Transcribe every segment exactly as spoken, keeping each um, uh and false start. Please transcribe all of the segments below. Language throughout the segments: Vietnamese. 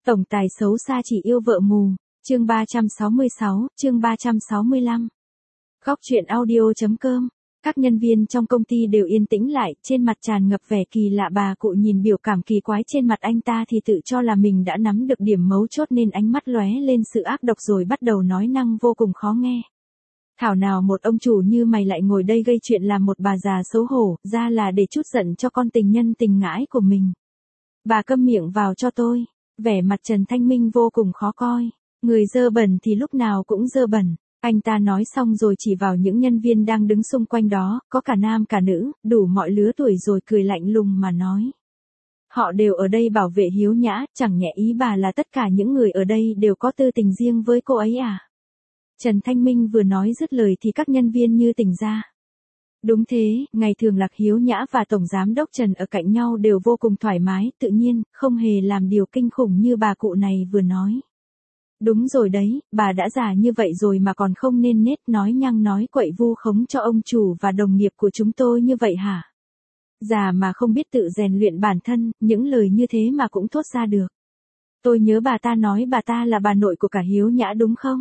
Tổng tài xấu xa chỉ yêu vợ mù, chương ba trăm sáu mươi sáu, chương ba trăm sáu mươi lăm. Góc truyện audio.com. Các nhân viên trong công ty đều yên tĩnh lại, trên mặt tràn ngập vẻ kỳ lạ. Bà cụ nhìn biểu cảm kỳ quái trên mặt anh ta thì tự cho là mình đã nắm được điểm mấu chốt nên ánh mắt lóe lên sự ác độc rồi bắt đầu nói năng vô cùng khó nghe. Thảo nào một ông chủ như mày lại ngồi đây gây chuyện làm một bà già xấu hổ, ra là để trút giận cho con tình nhân tình ngãi của mình. Bà câm miệng vào cho tôi. Vẻ mặt Trần Thanh Minh vô cùng khó coi. Người dơ bẩn thì lúc nào cũng dơ bẩn. Anh ta nói xong rồi chỉ vào những nhân viên đang đứng xung quanh đó, có cả nam cả nữ, đủ mọi lứa tuổi rồi cười lạnh lùng mà nói. Họ đều ở đây bảo vệ Hiếu Nhã, chẳng nhẽ ý bà là tất cả những người ở đây đều có tư tình riêng với cô ấy à? Trần Thanh Minh vừa nói dứt lời thì các nhân viên như tỉnh ra. Đúng thế, ngày thường Lạc Hiếu Nhã và Tổng Giám đốc Trần ở cạnh nhau đều vô cùng thoải mái, tự nhiên, không hề làm điều kinh khủng như bà cụ này vừa nói. Đúng rồi đấy, bà đã già như vậy rồi mà còn không nên nết nói nhăng nói quậy vu khống cho ông chủ và đồng nghiệp của chúng tôi như vậy hả? Già mà không biết tự rèn luyện bản thân, những lời như thế mà cũng thốt ra được. Tôi nhớ bà ta nói bà ta là bà nội của cả Hiếu Nhã đúng không?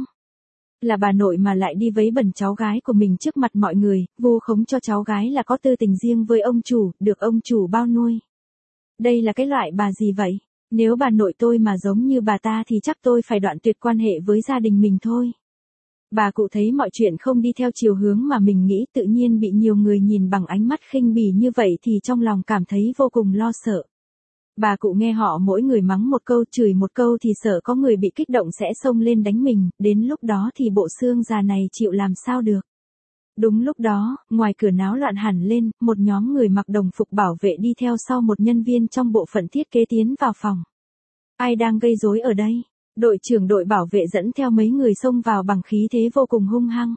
Là bà nội mà lại đi vấy bẩn cháu gái của mình trước mặt mọi người, vu khống cho cháu gái là có tư tình riêng với ông chủ, được ông chủ bao nuôi. Đây là cái loại bà gì vậy? Nếu bà nội tôi mà giống như bà ta thì chắc tôi phải đoạn tuyệt quan hệ với gia đình mình thôi. Bà cụ thấy mọi chuyện không đi theo chiều hướng mà mình nghĩ, tự nhiên bị nhiều người nhìn bằng ánh mắt khinh bỉ như vậy thì trong lòng cảm thấy vô cùng lo sợ. Bà cụ nghe họ mỗi người mắng một câu chửi một câu thì sợ có người bị kích động sẽ xông lên đánh mình, đến lúc đó thì bộ xương già này chịu làm sao được. Đúng lúc đó, ngoài cửa náo loạn hẳn lên, một nhóm người mặc đồng phục bảo vệ đi theo sau một nhân viên trong bộ phận thiết kế tiến vào phòng. Ai đang gây rối ở đây? Đội trưởng đội bảo vệ dẫn theo mấy người xông vào bằng khí thế vô cùng hung hăng.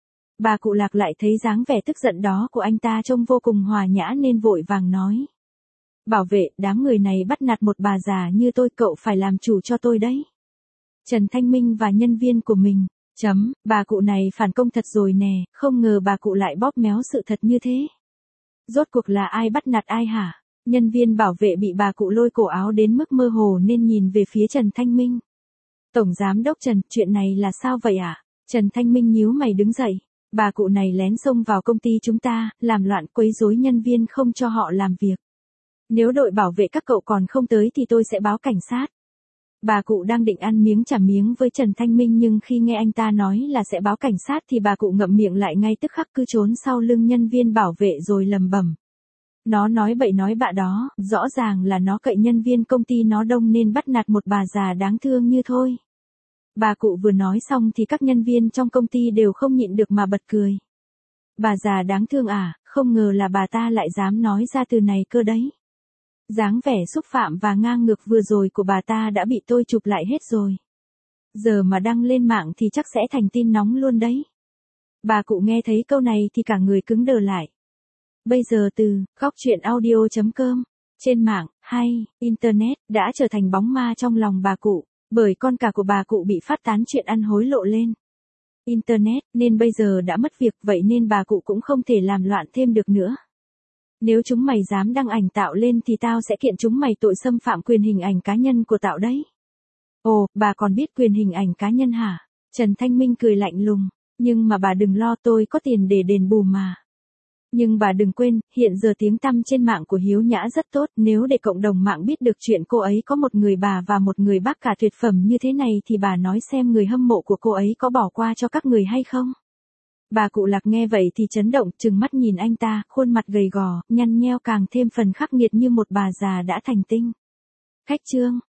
Bà cụ Lạc lại thấy dáng vẻ tức giận đó của anh ta trông vô cùng hòa nhã nên vội vàng nói. Bảo vệ, đám người này bắt nạt một bà già như tôi, cậu phải làm chủ cho tôi đấy. Trần Thanh Minh và nhân viên của mình. Chấm, bà cụ này phản công thật rồi nè, không ngờ bà cụ lại bóp méo sự thật như thế. Rốt cuộc là ai bắt nạt ai hả? Nhân viên bảo vệ bị bà cụ lôi cổ áo đến mức mơ hồ nên nhìn về phía Trần Thanh Minh. Tổng Giám đốc Trần, chuyện này là sao vậy ạ? À? Trần Thanh Minh nhíu mày đứng dậy. Bà cụ này lén xông vào công ty chúng ta, làm loạn quấy rối nhân viên không cho họ làm việc. Nếu đội bảo vệ các cậu còn không tới thì tôi sẽ báo cảnh sát. Bà cụ đang định ăn miếng trả miếng với Trần Thanh Minh nhưng khi nghe anh ta nói là sẽ báo cảnh sát thì bà cụ ngậm miệng lại ngay tức khắc, cứ trốn sau lưng nhân viên bảo vệ rồi lầm bầm. Nó nói bậy nói bạ đó, rõ ràng là nó cậy nhân viên công ty nó đông nên bắt nạt một bà già đáng thương như thôi. Bà cụ vừa nói xong thì các nhân viên trong công ty đều không nhịn được mà bật cười. Bà già đáng thương à, không ngờ là bà ta lại dám nói ra từ này cơ đấy. Dáng vẻ xúc phạm và ngang ngược vừa rồi của bà ta đã bị tôi chụp lại hết rồi. Giờ mà đăng lên mạng thì chắc sẽ thành tin nóng luôn đấy. Bà cụ nghe thấy câu này thì cả người cứng đờ lại. Bây giờ từ góc truyện audio.com, trên mạng, hay, internet, đã trở thành bóng ma trong lòng bà cụ, bởi con cả của bà cụ bị phát tán chuyện ăn hối lộ lên internet, nên bây giờ đã mất việc, vậy nên bà cụ cũng không thể làm loạn thêm được nữa. Nếu chúng mày dám đăng ảnh Tạo lên thì tao sẽ kiện chúng mày tội xâm phạm quyền hình ảnh cá nhân của Tạo đấy. Ồ, bà còn biết quyền hình ảnh cá nhân hả? Trần Thanh Minh cười lạnh lùng. Nhưng mà bà đừng lo, tôi có tiền để đền bù mà. Nhưng bà đừng quên, hiện giờ tiếng tăm trên mạng của Hiếu Nhã rất tốt, nếu để cộng đồng mạng biết được chuyện cô ấy có một người bà và một người bác cả tuyệt phẩm như thế này thì bà nói xem người hâm mộ của cô ấy có bỏ qua cho các người hay không? Bà cụ Lạc nghe vậy thì chấn động, trừng mắt nhìn anh ta, khuôn mặt gầy gò, nhăn nheo càng thêm phần khắc nghiệt như một bà già đã thành tinh. Khách trương,